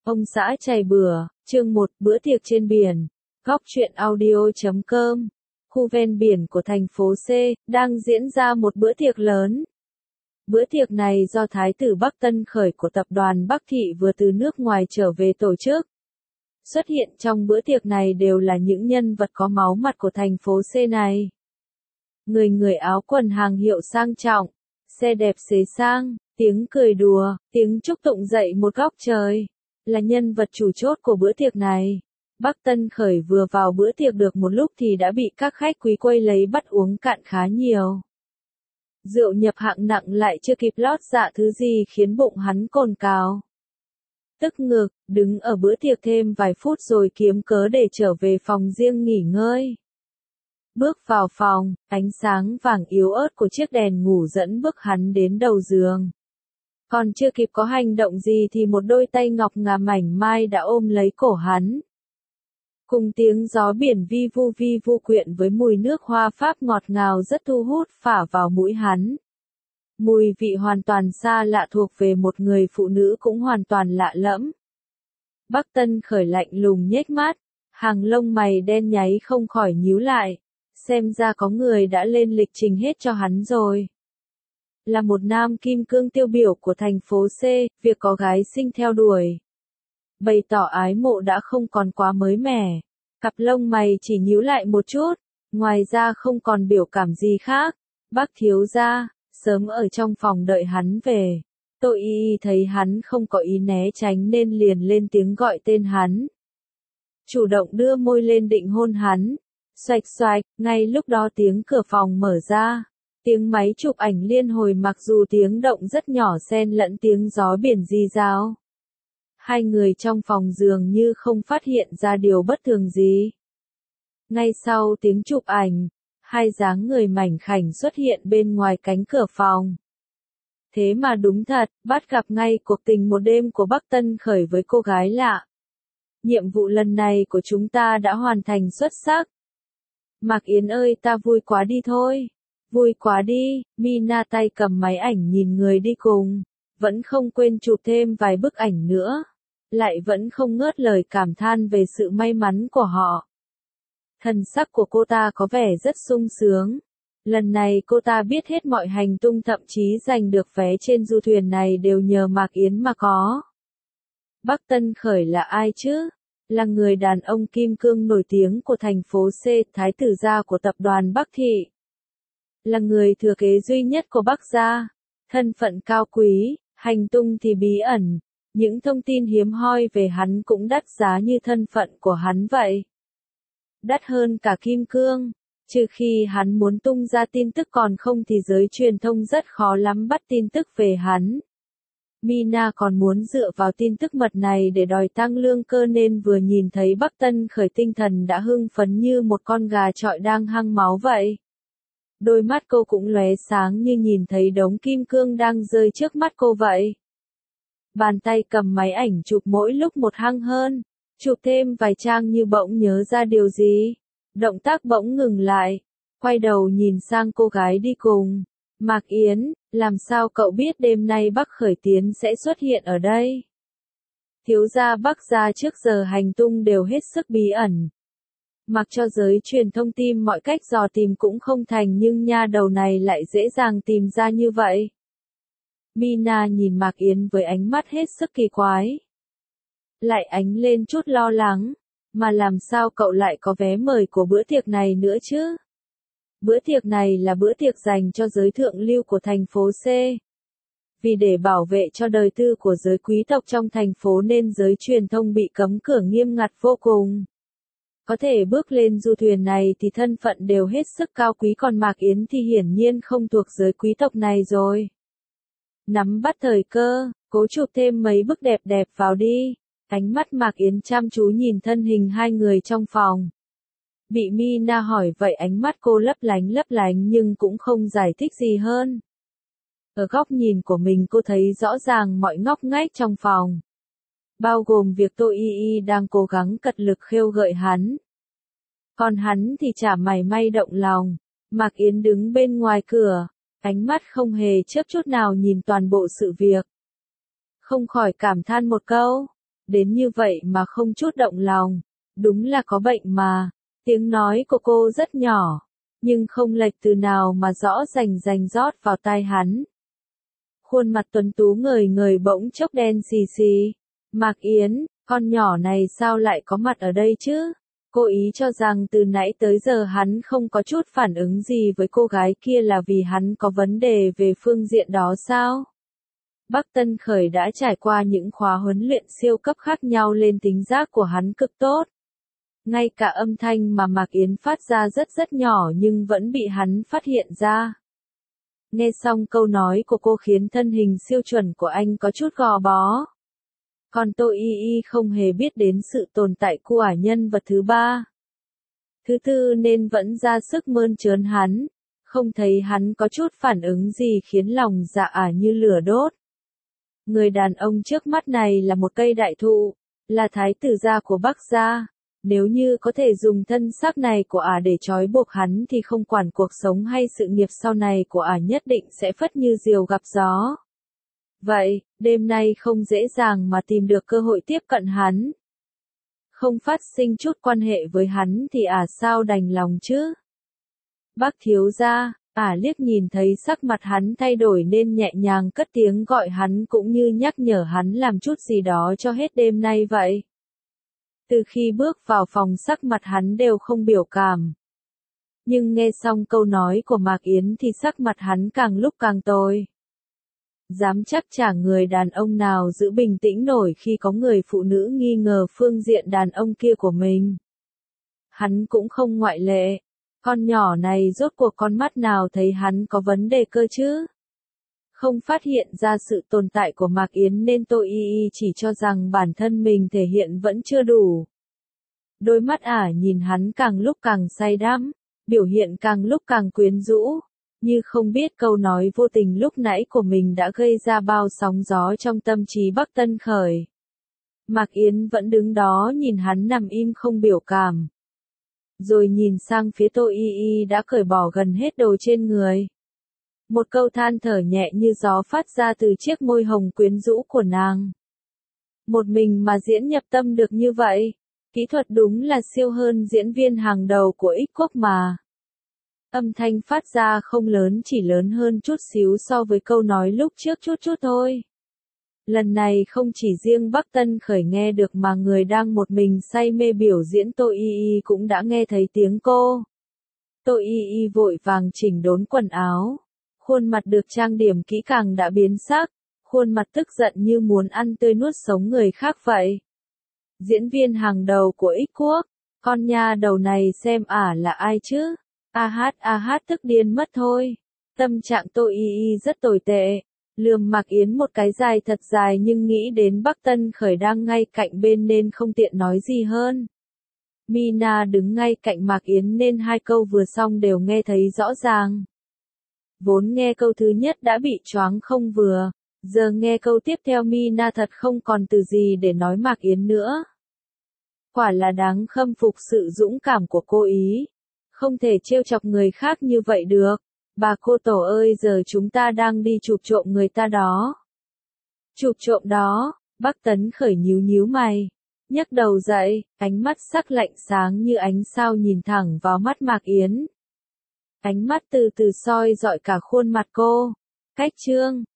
Ông xã chày bừa, chương 1, bữa tiệc trên biển. Góc truyện audio.com. Khu ven biển của thành phố C, đang diễn ra một bữa tiệc lớn. Bữa tiệc này do Thái tử Bắc Tân Khởi của tập đoàn Bắc Thị vừa từ nước ngoài trở về tổ chức. Xuất hiện trong bữa tiệc này đều là những nhân vật có máu mặt của thành phố C này. Người áo quần hàng hiệu sang trọng, xe đẹp xế sang, tiếng cười đùa, tiếng chúc tụng dậy một góc trời, là nhân vật chủ chốt của bữa tiệc này. Bắc Tân Khởi vừa vào bữa tiệc được một lúc thì đã bị các khách quý quây lấy bắt uống cạn khá nhiều. Rượu nhập hạng nặng lại chưa kịp lót dạ thứ gì khiến bụng hắn cồn cào. Tức ngực, đứng ở bữa tiệc thêm vài phút rồi kiếm cớ để trở về phòng riêng nghỉ ngơi. Bước vào phòng, ánh sáng vàng yếu ớt của chiếc đèn ngủ dẫn bước hắn đến đầu giường. Còn chưa kịp có hành động gì thì một đôi tay ngọc ngà mảnh mai đã ôm lấy cổ hắn. Cùng tiếng gió biển vi vu quyện với mùi nước hoa Pháp ngọt ngào rất thu hút phả vào mũi hắn. Mùi vị hoàn toàn xa lạ thuộc về một người phụ nữ cũng hoàn toàn lạ lẫm. Bắc Tân Khởi lạnh lùng nhếch mắt, hàng lông mày đen nháy không khỏi nhíu lại. Xem ra có người đã lên lịch trình hết cho hắn rồi. Là một nam kim cương tiêu biểu của thành phố C, việc có gái xinh theo đuổi, bày tỏ ái mộ đã không còn quá mới mẻ. Cặp lông mày chỉ nhíu lại một chút, ngoài ra không còn biểu cảm gì khác. Bác thiếu gia, sớm ở trong phòng đợi hắn về. Tô Y thấy hắn không có ý né tránh nên liền lên tiếng gọi tên hắn. Chủ động đưa môi lên định hôn hắn. Xoạch xoạch, ngay lúc đó tiếng cửa phòng mở ra. Tiếng máy chụp ảnh liên hồi mặc dù tiếng động rất nhỏ xen lẫn tiếng gió biển rì rào. Hai người trong phòng dường như không phát hiện ra điều bất thường gì. Ngay sau tiếng chụp ảnh, hai dáng người mảnh khảnh xuất hiện bên ngoài cánh cửa phòng. Thế mà đúng thật, bắt gặp ngay cuộc tình một đêm của Bắc Tân Khởi với cô gái lạ. Nhiệm vụ lần này của chúng ta đã hoàn thành xuất sắc. Mạc Yến ơi, ta vui quá đi thôi. Vui quá đi, Mina tay cầm máy ảnh nhìn người đi cùng. Vẫn không quên chụp thêm vài bức ảnh nữa. Lại vẫn không ngớt lời cảm than về sự may mắn của họ. Thần sắc của cô ta có vẻ rất sung sướng. Lần này cô ta biết hết mọi hành tung, thậm chí giành được vé trên du thuyền này đều nhờ Mạc Yến mà có. Bắc Tân Khởi là ai chứ? Là người đàn ông kim cương nổi tiếng của thành phố C, thái tử gia của tập đoàn Bắc Thị. Là người thừa kế duy nhất của Bắc gia. Thân phận cao quý, hành tung thì bí ẩn. Những thông tin hiếm hoi về hắn cũng đắt giá như thân phận của hắn vậy. Đắt hơn cả kim cương. Trừ khi hắn muốn tung ra tin tức, còn không thì giới truyền thông rất khó lắm bắt tin tức về hắn. Mina còn muốn dựa vào tin tức mật này để đòi tăng lương cơ nên vừa nhìn thấy Bắc Tân Khởi tinh thần đã hưng phấn như một con gà chọi đang hăng máu vậy. Đôi mắt cô cũng lóe sáng như nhìn thấy đống kim cương đang rơi trước mắt cô vậy. Bàn tay cầm máy ảnh chụp mỗi lúc một hăng hơn, chụp thêm vài trang như bỗng nhớ ra điều gì. Động tác bỗng ngừng lại, quay đầu nhìn sang cô gái đi cùng. Mạc Yến, làm sao cậu biết đêm nay Bắc Khởi Tiến sẽ xuất hiện ở đây? Thiếu gia Bắc gia trước giờ hành tung đều hết sức bí ẩn. Mặc cho giới truyền thông tìm mọi cách dò tìm cũng không thành, nhưng nha đầu này lại dễ dàng tìm ra như vậy. Mina nhìn Mạc Yến với ánh mắt hết sức kỳ quái. Lại ánh lên chút lo lắng. Mà làm sao cậu lại có vé mời của bữa tiệc này nữa chứ? Bữa tiệc này là bữa tiệc dành cho giới thượng lưu của thành phố C. Vì để bảo vệ cho đời tư của giới quý tộc trong thành phố nên giới truyền thông bị cấm cửa nghiêm ngặt vô cùng. Có thể bước lên du thuyền này thì thân phận đều hết sức cao quý, còn Mạc Yến thì hiển nhiên không thuộc giới quý tộc này rồi. Nắm bắt thời cơ, cố chụp thêm mấy bức đẹp đẹp vào đi. Ánh mắt Mạc Yến chăm chú nhìn thân hình hai người trong phòng. Bị Mina hỏi vậy ánh mắt cô lấp lánh nhưng cũng không giải thích gì hơn. Ở góc nhìn của mình cô thấy rõ ràng mọi ngóc ngách trong phòng. Bao gồm việc Tô Y đang cố gắng cật lực khêu gợi hắn. Còn hắn thì chả mảy may động lòng. Mạc Yến đứng bên ngoài cửa, ánh mắt không hề chớp chút nào nhìn toàn bộ sự việc. Không khỏi cảm than một câu. đến như vậy mà không chút động lòng, đúng là có bệnh mà. Tiếng nói của cô rất nhỏ, nhưng không lệch từ nào mà rõ rành rót vào tai hắn. Khuôn mặt tuấn tú ngời ngời bỗng chốc đen xì xì. Mạc Yến, con nhỏ này sao lại có mặt ở đây chứ? Cô ý cho rằng từ nãy tới giờ hắn không có chút phản ứng gì với cô gái kia là vì hắn có vấn đề về phương diện đó sao? Bắc Tân Khởi đã trải qua những khóa huấn luyện siêu cấp khác nhau lên tính giác của hắn cực tốt. Ngay cả âm thanh mà Mạc Yến phát ra rất nhỏ nhưng vẫn bị hắn phát hiện ra. Nghe xong câu nói của cô khiến thân hình siêu chuẩn của anh có chút gò bó. Còn Tô Y Y không hề biết đến sự tồn tại của nhân vật thứ ba. Thứ tư nên vẫn ra sức mơn trớn hắn, không thấy hắn có chút phản ứng gì khiến lòng dạ như lửa đốt. Người đàn ông trước mắt này là một cây đại thụ, là thái tử gia của Bắc gia. Nếu như có thể dùng thân xác này của để trói buộc hắn thì không quản cuộc sống hay sự nghiệp sau này của nhất định sẽ phất như diều gặp gió. Vậy, đêm nay không dễ dàng mà tìm được cơ hội tiếp cận hắn. Không phát sinh chút quan hệ với hắn thì sao đành lòng chứ? Bác thiếu gia, liếc nhìn thấy sắc mặt hắn thay đổi nên nhẹ nhàng cất tiếng gọi hắn cũng như nhắc nhở hắn làm chút gì đó cho hết đêm nay vậy. Từ khi bước vào phòng sắc mặt hắn đều không biểu cảm. Nhưng nghe xong câu nói của Mạc Yến thì sắc mặt hắn càng lúc càng tồi. Dám chắc chả người đàn ông nào giữ bình tĩnh nổi khi có người phụ nữ nghi ngờ phương diện đàn ông kia của mình. Hắn cũng không ngoại lệ. Con nhỏ này rốt cuộc con mắt nào thấy hắn có vấn đề cơ chứ? Không phát hiện ra sự tồn tại của Mạc Yến nên Tô Y Y chỉ cho rằng bản thân mình thể hiện vẫn chưa đủ. Đôi mắt nhìn hắn càng lúc càng say đắm, biểu hiện càng lúc càng quyến rũ, như không biết câu nói vô tình lúc nãy của mình đã gây ra bao sóng gió trong tâm trí Bắc Tân Khởi. Mạc Yến vẫn đứng đó nhìn hắn nằm im không biểu cảm. Rồi nhìn sang phía Tô Y Y đã cởi bỏ gần hết đồ trên người. Một câu than thở nhẹ như gió phát ra từ chiếc môi hồng quyến rũ của nàng. Một mình mà diễn nhập tâm được như vậy, kỹ thuật đúng là siêu hơn diễn viên hàng đầu của Ích Quốc mà. Âm thanh phát ra không lớn, chỉ lớn hơn chút xíu so với câu nói lúc trước chút thôi. Lần này không chỉ riêng Bắc Tân Khởi nghe được mà người đang một mình say mê biểu diễn Tô Y Y cũng đã nghe thấy tiếng cô. Tô Y Y vội vàng chỉnh đốn quần áo. Khuôn mặt được trang điểm kỹ càng đã biến sắc, khuôn mặt tức giận như muốn ăn tươi nuốt sống người khác vậy. Diễn viên hàng đầu của Ích Quốc, con nha đầu này xem là ai chứ? Hát tức điên mất thôi. Tâm trạng Tô Y Y rất tồi tệ, lườm Mạc Yến một cái dài thật dài nhưng nghĩ đến Bắc Tân Khởi đang ngay cạnh bên nên không tiện nói gì hơn. Mina đứng ngay cạnh Mạc Yến nên hai câu vừa xong đều nghe thấy rõ ràng. Vốn nghe câu thứ nhất đã bị choáng không vừa, giờ nghe câu tiếp theo Mina thật không còn từ gì để nói Mạc Yến nữa. Quả là đáng khâm phục sự dũng cảm của cô ý. Không thể trêu chọc người khác như vậy được. Bà cô tổ ơi, giờ chúng ta đang đi chụp trộm người ta đó. Chụp trộm đó, Bắc Tấn Khởi nhíu mày. Nhấc đầu dậy, ánh mắt sắc lạnh sáng như ánh sao nhìn thẳng vào mắt Mạc Yến. Ánh mắt từ từ soi dọi cả khuôn mặt cô. Cách chương